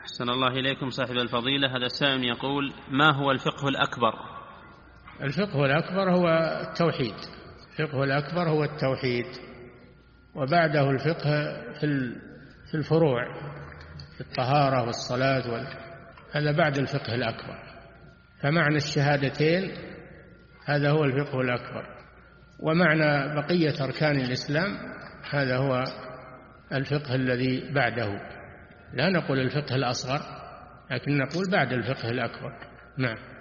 أحسن الله إليكم صاحب الفضيلة. هذا السائل يقول: ما هو الفقه الأكبر؟ الفقه الأكبر هو التوحيد. الفقه الأكبر هو التوحيد، وبعده الفقه في الفروع، في الطهارة والصلاة هذا بعد الفقه الأكبر. فمعنى الشهادتين هذا هو الفقه الأكبر، ومعنى بقية أركان الإسلام هذا هو الفقه الذي بعده. لا نقول الفقه الأصغر، لكن نقول بعد الفقه الأكبر. نعم.